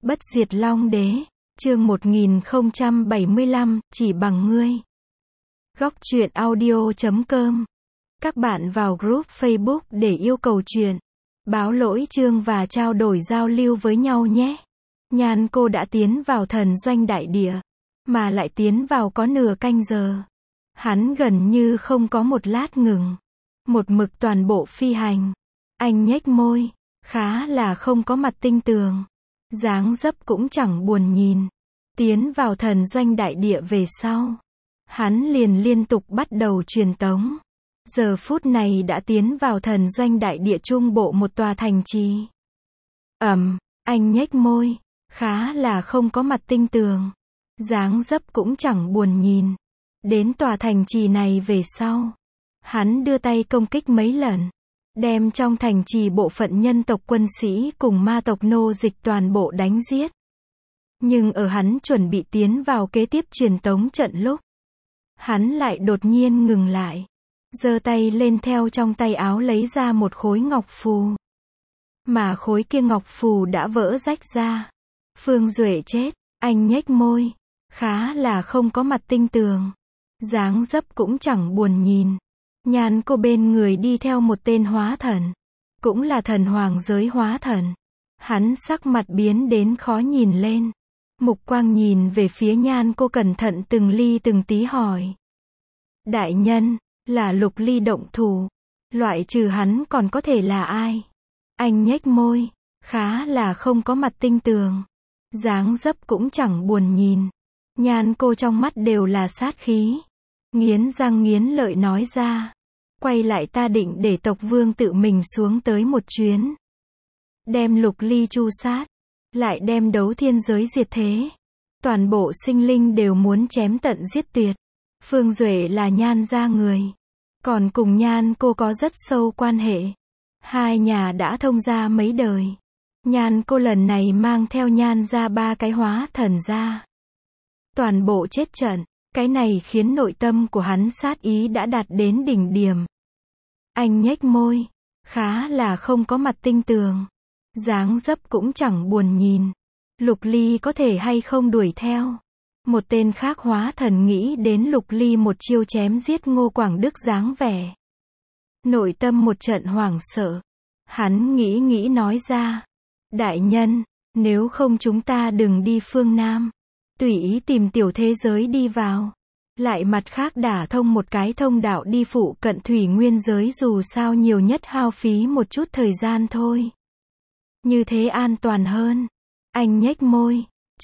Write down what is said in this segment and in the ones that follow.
Bất diệt Long Đế, chương 1075, chỉ bằng ngươi. Góc truyện audio.com. Các bạn vào group Facebook để yêu cầu truyện, báo lỗi chương và trao đổi giao lưu với nhau nhé. Nhan cô đã tiến vào thần doanh đại địa, mà lại tiến vào có nửa canh giờ. Hắn gần như không có một lát ngừng, một mực toàn bộ phi hành. Anh nhếch môi, khá là không có mặt tinh tường, dáng dấp cũng chẳng buồn nhìn. Tiến vào thần doanh đại địa về sau, hắn liền liên tục bắt đầu truyền tống. Giờ phút này đã tiến vào thần doanh đại địa trung bộ một tòa thành trì. Anh nhếch môi, khá là không có mặt tinh tường, dáng dấp cũng chẳng buồn nhìn. Đến tòa thành trì này về sau, hắn đưa tay công kích mấy lần, đem trong thành trì bộ phận nhân tộc quân sĩ cùng ma tộc nô dịch toàn bộ đánh giết. Nhưng ở hắn chuẩn bị tiến vào kế tiếp truyền tống trận lúc, hắn lại đột nhiên ngừng lại, giơ tay lên theo trong tay áo lấy ra một khối ngọc phù. Mà khối kia ngọc phù đã vỡ rách ra. Phương Duệ chết, anh nhếch môi, khá là không có mặt tinh tường, dáng dấp cũng chẳng buồn nhìn. Nhan cô bên người đi theo một tên hóa thần, cũng là thần hoàng giới hóa thần. Hắn sắc mặt biến đến khó nhìn lên, mục quang nhìn về phía Nhan cô cẩn thận từng ly từng tí hỏi. Đại nhân, là Lục Ly động thủ, loại trừ hắn còn có thể là ai? Anh nhếch môi, khá là không có mặt tinh tường, dáng dấp cũng chẳng buồn nhìn. Nhan cô trong mắt đều là sát khí, nghiến răng nghiến lợi nói ra. Quay lại, ta định để tộc vương tự mình xuống tới một chuyến, đem Lục Ly tru sát, lại đem đấu thiên giới diệt thế. Toàn bộ sinh linh đều muốn chém tận giết tuyệt. Phương Duệ là Nhan gia người, còn cùng Nhan cô có rất sâu quan hệ. Hai nhà đã thông gia mấy đời. Nhan cô lần này mang theo Nhan gia 3 cái hóa thần ra, toàn bộ chết trận. Cái này khiến nội tâm của hắn sát ý đã đạt đến đỉnh điểm. Anh nhếch môi, khá là không có mặt tinh tường, dáng dấp cũng chẳng buồn nhìn. Lục Ly có thể hay không đuổi theo? Một tên khác hóa thần nghĩ đến Lục Ly một chiêu chém giết Ngô Quảng Đức dáng vẻ, nội tâm một trận hoảng sợ. Hắn nghĩ nói ra. Đại nhân, nếu không chúng ta đừng đi phương Nam, tùy ý tìm tiểu thế giới đi vào, lại mặt khác đả thông một cái thông đạo đi phụ cận thủy nguyên giới, dù sao nhiều nhất hao phí một chút thời gian thôi. Như thế an toàn hơn. Anh nhếch môi,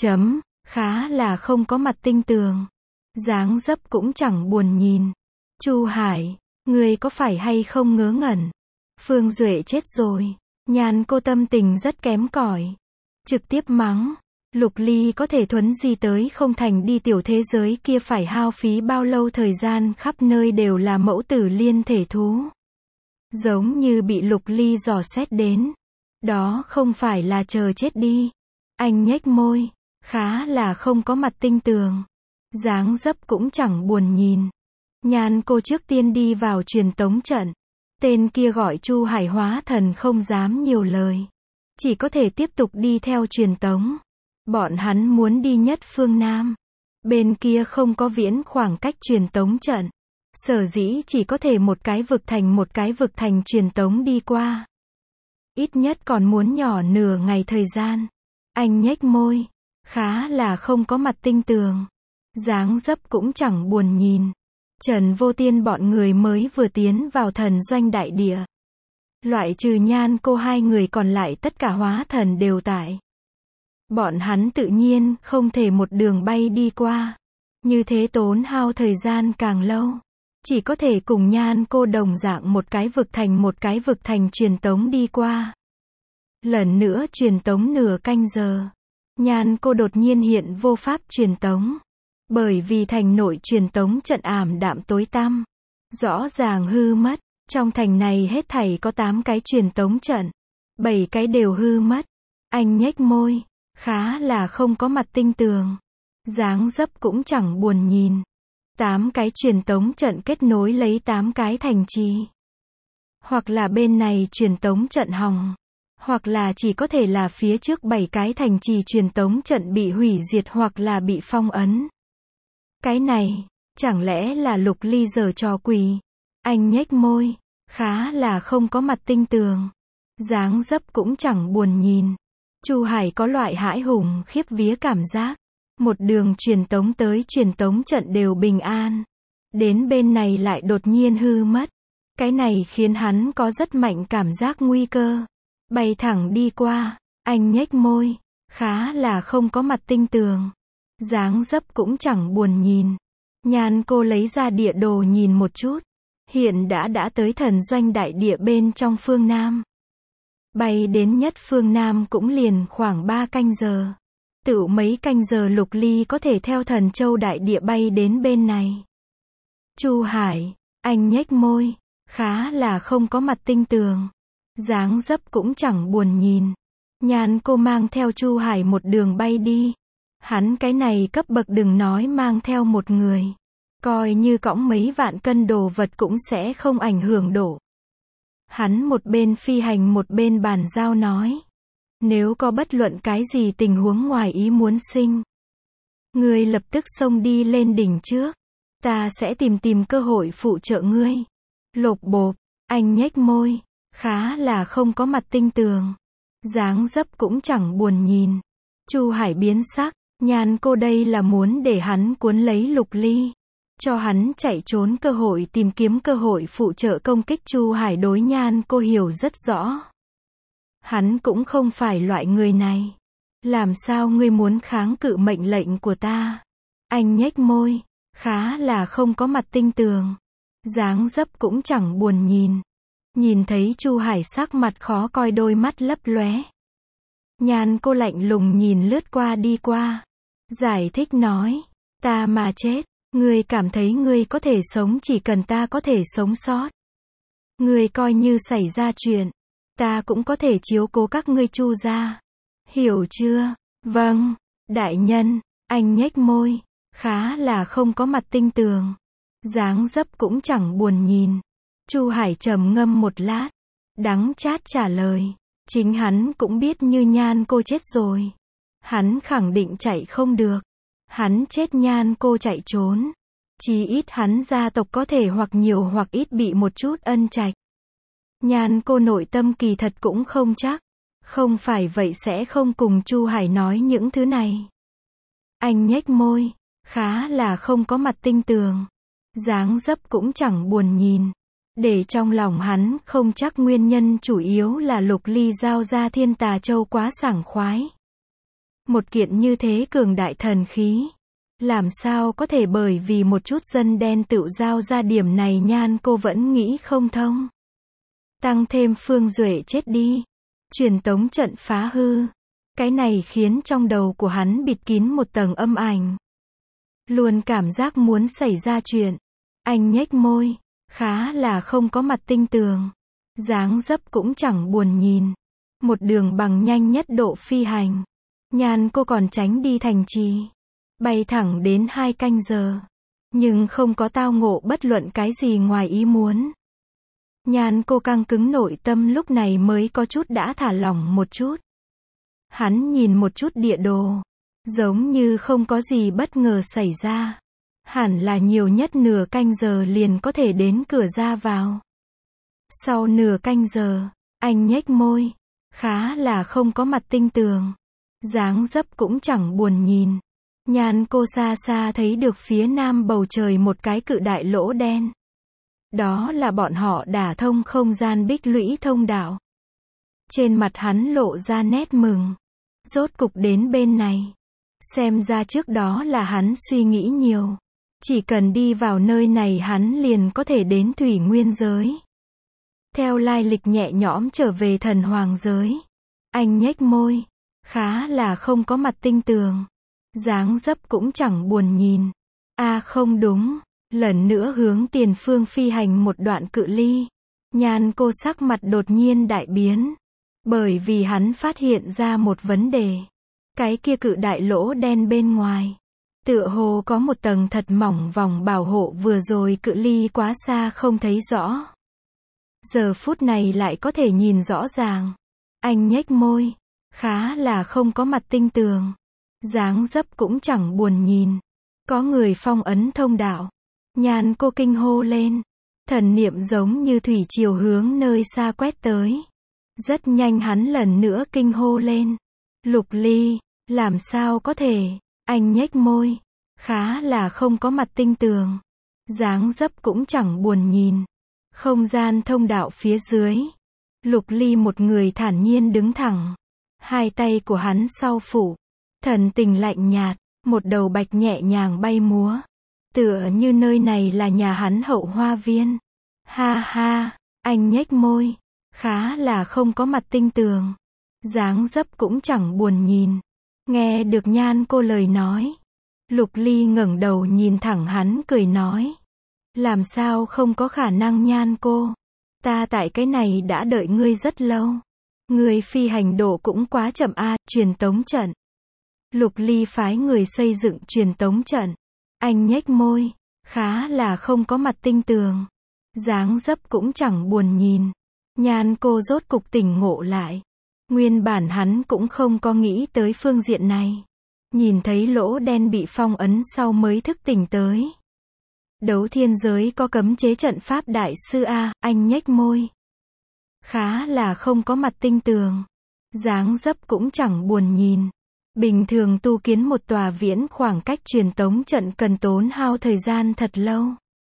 khá là không có mặt tinh tường, dáng dấp cũng chẳng buồn nhìn. Chu Hải, ngươi có phải hay không ngớ ngẩn? Phương Duệ chết rồi. Nhan cô tâm tình rất kém cỏi, trực tiếp mắng. Lục Ly có thể thuấn di tới không thành đi tiểu thế giới kia phải hao phí bao lâu thời gian, khắp nơi đều là mẫu tử liên thể thú, giống như bị Lục Ly dò xét đến. Đó không phải là chờ chết đi. Anh nhếch môi, khá là không có mặt tinh tường, dáng dấp cũng chẳng buồn nhìn. Nhan cô trước tiên đi vào truyền tống trận. Tên kia gọi Chu Hải hóa thần không dám nhiều lời, chỉ có thể tiếp tục đi theo truyền tống. Bọn hắn muốn đi nhất phương Nam, bên kia không có viễn khoảng cách truyền tống trận, sở dĩ chỉ có thể một cái vực thành truyền tống đi qua. Ít nhất còn muốn nhỏ nửa ngày thời gian. Anh nhếch môi, khá là không có mặt tinh tường, dáng dấp cũng chẳng buồn nhìn. Trần Vô Tiên bọn người mới vừa tiến vào thần doanh đại địa, loại trừ Nhan cô 2 người còn lại tất cả hóa thần đều tại. Bọn hắn tự nhiên không thể một đường bay đi qua, như thế tốn hao thời gian càng lâu. Chỉ có thể cùng Nhan cô đồng dạng một cái vực thành truyền tống đi qua. Lần nữa truyền tống nửa canh giờ, Nhan cô đột nhiên hiện vô pháp truyền tống, bởi vì thành nội truyền tống trận ảm đạm tối tăm, rõ ràng hư mất. Trong thành này hết thảy có 8 cái truyền tống trận, 7 cái đều hư mất. Anh nhếch môi, khá là không có mặt tinh tường, dáng dấp cũng chẳng buồn nhìn. 8 cái truyền tống trận kết nối lấy 8 cái thành trì. Hoặc là bên này truyền tống trận hỏng, Hoặc là chỉ có thể là phía trước 7 cái thành trì truyền tống trận bị hủy diệt hoặc là bị phong ấn. Cái này, chẳng lẽ là Lục Ly giở trò quỷ? Anh nhếch môi, khá là không có mặt tinh tường. Dáng dấp cũng chẳng buồn nhìn. Chu Hải có loại hãi hùng khiếp vía cảm giác. Một đường truyền tống tới truyền tống trận đều bình an. Đến bên này lại đột nhiên hư mất. Cái này khiến hắn có rất mạnh cảm giác nguy cơ. Bay thẳng đi qua, anh nhếch môi, khá là không có mặt tinh tường. Dáng dấp cũng chẳng buồn nhìn. Nhan cô lấy ra địa đồ nhìn một chút. Hiện đã tới thần doanh đại địa bên trong phương Nam. Bay đến nhất phương Nam cũng liền khoảng 3 canh giờ. Tựu mấy canh giờ Lục Ly có thể theo thần châu đại địa bay đến bên này. Chu Hải, anh nhếch môi, khá là không có mặt tinh tường. Dáng dấp cũng chẳng buồn nhìn. Nhan cô mang theo Chu Hải một đường bay đi. Hắn cái này cấp bậc đừng nói mang theo một người. Coi như cõng mấy vạn cân đồ vật cũng sẽ không ảnh hưởng độ. Hắn một bên phi hành một bên bàn giao nói. Nếu có bất luận cái gì tình huống ngoài ý muốn sinh. Ngươi lập tức xông đi lên đỉnh trước. Ta sẽ tìm cơ hội phụ trợ ngươi. Lộp bộp, anh nhếch môi. Khá là không có mặt tinh tường. Dáng dấp cũng chẳng buồn nhìn. Chu Hải biến sắc. Nhan cô đây là muốn để hắn cuốn lấy Lục Ly. Cho hắn chạy trốn cơ hội tìm kiếm cơ hội phụ trợ công kích. Chu Hải đối Nhan cô hiểu rất rõ. Hắn cũng không phải loại người này. Làm sao ngươi muốn kháng cự mệnh lệnh của ta? Anh nhếch môi. Khá là không có mặt tinh tường. Dáng dấp cũng chẳng buồn nhìn. Nhìn thấy Chu Hải sắc mặt khó coi đôi mắt lấp lóe. Nhan cô lạnh lùng nhìn lướt qua đi qua. Giải thích nói. Ta mà chết. Ngươi cảm thấy ngươi có thể sống chỉ cần ta có thể sống sót. Ngươi coi như xảy ra chuyện. Ta cũng có thể chiếu cố các ngươi Chu gia. Hiểu chưa? Vâng, đại nhân. Anh nhếch môi. Khá là không có mặt tinh tường. Dáng dấp cũng chẳng buồn nhìn. Chu Hải trầm ngâm một lát. Đắng chát trả lời. Chính hắn cũng biết như Nhan cô chết rồi. Hắn khẳng định chạy không được. Hắn chết Nhan cô chạy trốn. Chí ít hắn gia tộc có thể hoặc nhiều hoặc ít bị một chút ân trạch. Nhan cô nội tâm kỳ thật cũng không chắc. Không phải vậy sẽ không cùng Chu Hải nói những thứ này. Anh nhếch môi. Khá là không có mặt tinh tường. Dáng dấp cũng chẳng buồn nhìn. Để trong lòng hắn không chắc nguyên nhân chủ yếu là Lục Ly giao ra Thiên Tà Châu quá sảng khoái. Một kiện như thế cường đại thần khí. Làm sao có thể bởi vì một chút dân đen tự giao ra điểm này Nhan cô vẫn nghĩ không thông. Tăng thêm Phương Duệ chết đi. Truyền tống trận phá hư. Cái này khiến trong đầu của hắn bịt kín một tầng âm ảnh. Luôn cảm giác muốn xảy ra chuyện. Anh nhếch môi. Khá là không có mặt tinh tường. Dáng dấp cũng chẳng buồn nhìn. Một đường bằng nhanh nhất độ phi hành. Nhan cô còn tránh đi thành trì. Bay thẳng đến 2 canh giờ. Nhưng không có tao ngộ bất luận cái gì ngoài ý muốn. Nhan cô căng cứng nội tâm lúc này mới có chút đã thả lỏng một chút. Hắn nhìn một chút địa đồ. Giống như không có gì bất ngờ xảy ra. Hẳn là nhiều nhất nửa canh giờ liền có thể đến cửa ra vào. Sau nửa canh giờ, anh nhếch môi. Khá là không có mặt tinh tường. Dáng dấp cũng chẳng buồn nhìn. Nhan cô xa xa thấy được phía nam bầu trời một cái cự đại lỗ đen. Đó là bọn họ đả thông không gian bích lũy thông đạo. Trên mặt hắn lộ ra nét mừng. Rốt cục đến bên này. Xem ra trước đó là hắn suy nghĩ nhiều. Chỉ cần đi vào nơi này hắn liền có thể đến thủy nguyên giới. Theo lai lịch nhẹ nhõm trở về thần hoàng giới. Anh nhếch môi. Khá là không có mặt tinh tường. Dáng dấp cũng chẳng buồn nhìn. Không đúng. Lần nữa hướng tiền phương phi hành một đoạn cự ly. Nhan cô sắc mặt đột nhiên đại biến. Bởi vì hắn phát hiện ra một vấn đề. Cái kia cự đại lỗ đen bên ngoài. Tựa hồ có một tầng thật mỏng vòng bảo hộ vừa rồi cự ly quá xa không thấy rõ. Giờ phút này lại có thể nhìn rõ ràng. Anh nhếch môi. Khá là không có mặt tinh tường. Dáng dấp cũng chẳng buồn nhìn. Có người phong ấn thông đạo. Nhan cô kinh hô lên. Thần niệm giống như thủy triều hướng nơi xa quét tới. Rất nhanh hắn lần nữa kinh hô lên. Lục Ly, làm sao có thể? Anh nhếch môi. Khá là không có mặt tinh tường. Dáng dấp cũng chẳng buồn nhìn. Không gian thông đạo phía dưới. Lục Ly một người thản nhiên đứng thẳng. Hai tay của hắn sau phủ. Thần tình lạnh nhạt. Một đầu bạch nhẹ nhàng bay múa. Tựa như nơi này là nhà hắn hậu hoa viên. Ha ha, anh nhếch môi. Khá là không có mặt tinh tường. Dáng dấp cũng chẳng buồn nhìn. Nghe được Nhan cô lời nói. Lục Ly ngẩng đầu nhìn thẳng hắn cười nói. Làm sao không có khả năng Nhan cô. Ta tại cái này đã đợi ngươi rất lâu. Ngươi phi hành độ cũng quá chậm a, truyền tống trận. Lục Ly phái người xây dựng truyền tống trận. Anh nhếch môi. Khá là không có mặt tinh tường. Dáng dấp cũng chẳng buồn nhìn. Nhan cô rốt cục tỉnh ngộ lại. Nguyên bản hắn cũng không có nghĩ tới phương diện này. Nhìn thấy lỗ đen bị phong ấn sau mới thức tỉnh tới. Đấu thiên giới có cấm chế trận pháp đại sư a, anh nhếch môi. Khá là không có mặt tinh tường. Dáng dấp cũng chẳng buồn nhìn. Bình thường tu kiến một tòa viễn khoảng cách truyền tống trận cần tốn hao thời gian thật lâu.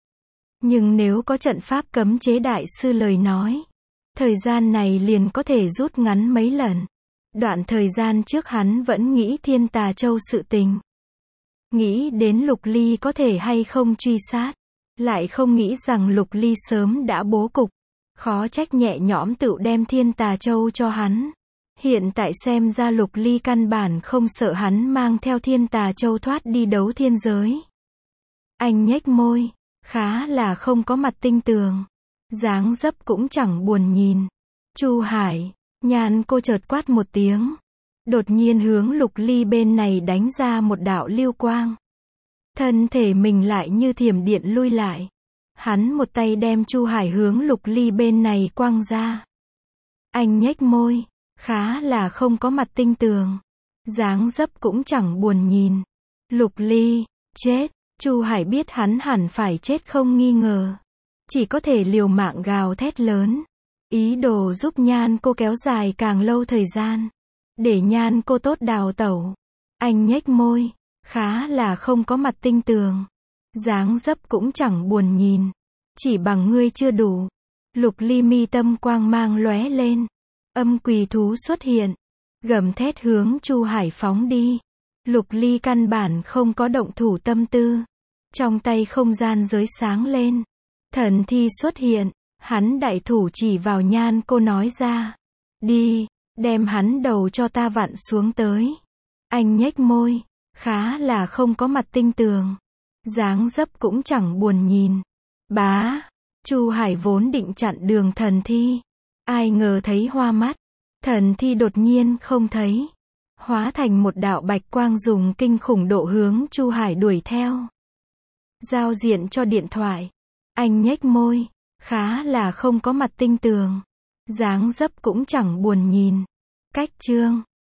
Nhưng nếu có trận pháp cấm chế đại sư lời nói, thời gian này liền có thể rút ngắn mấy lần. Đoạn thời gian trước hắn vẫn nghĩ Thiên Tà Châu sự tình. Nghĩ đến Lục Ly có thể hay không truy sát. Lại không nghĩ rằng Lục Ly sớm đã bố cục. Khó trách nhẹ nhõm tự đem Thiên Tà Châu cho hắn. Hiện tại xem ra Lục Ly căn bản không sợ hắn mang theo Thiên Tà Châu thoát đi đấu thiên giới. Anh nhếch môi. Khá là không có mặt tinh tường. Dáng dấp cũng chẳng buồn nhìn. Chu Hải. Nhan cô chợt quát một tiếng. Đột nhiên hướng Lục Ly bên này đánh ra một đạo lưu quang. Thân thể mình lại như thiểm điện lui lại. Hắn một tay đem Chu Hải hướng Lục Ly bên này quăng ra. Anh nhếch môi. Khá là không có mặt tinh tường. Dáng dấp cũng chẳng buồn nhìn. Lục Ly, chết. Chu Hải biết hắn hẳn phải chết không nghi ngờ. Chỉ có thể liều mạng gào thét lớn. Ý đồ giúp Nhan cô kéo dài càng lâu thời gian. Để Nhan cô tốt đào tẩu. Anh nhếch môi. Khá là không có mặt tinh tường. Dáng dấp cũng chẳng buồn nhìn. Chỉ bằng ngươi chưa đủ. Lục Ly mi tâm quang mang lóe lên. Âm quỷ thú xuất hiện. Gầm thét hướng Chu Hải phóng đi. Lục Ly căn bản không có động thủ tâm tư. Trong tay không gian giới sáng lên. Thần thi xuất hiện. Hắn đại thủ chỉ vào Nhan cô nói ra. Đi, đem hắn đầu cho ta vặn xuống tới. Anh nhếch môi. Khá là không có mặt tinh tường. Dáng dấp cũng chẳng buồn nhìn. Bá. Chu Hải vốn định chặn đường thần thi. Ai ngờ thấy hoa mắt. Thần thi đột nhiên không thấy. Hóa thành một đạo bạch quang dùng kinh khủng độ hướng Chu Hải đuổi theo. Giao diện cho điện thoại. Anh nhếch môi. Khá là không có mặt tinh tường. Dáng dấp cũng chẳng buồn nhìn. Cách chương